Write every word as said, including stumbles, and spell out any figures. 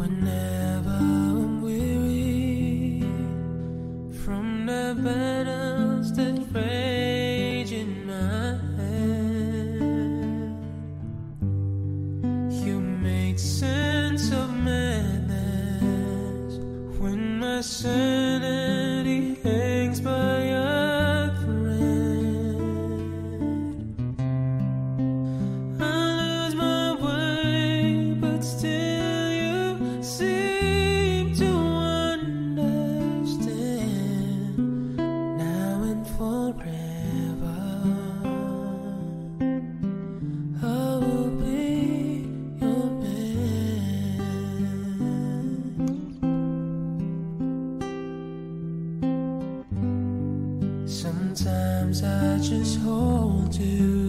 Whenever I'm weary from the battles that rage in my head, you make sense of madness when my sanity hangs by a thread. I lose my way, but still you seem to understand. Now and forever, I will be your man. Sometimes I just hold you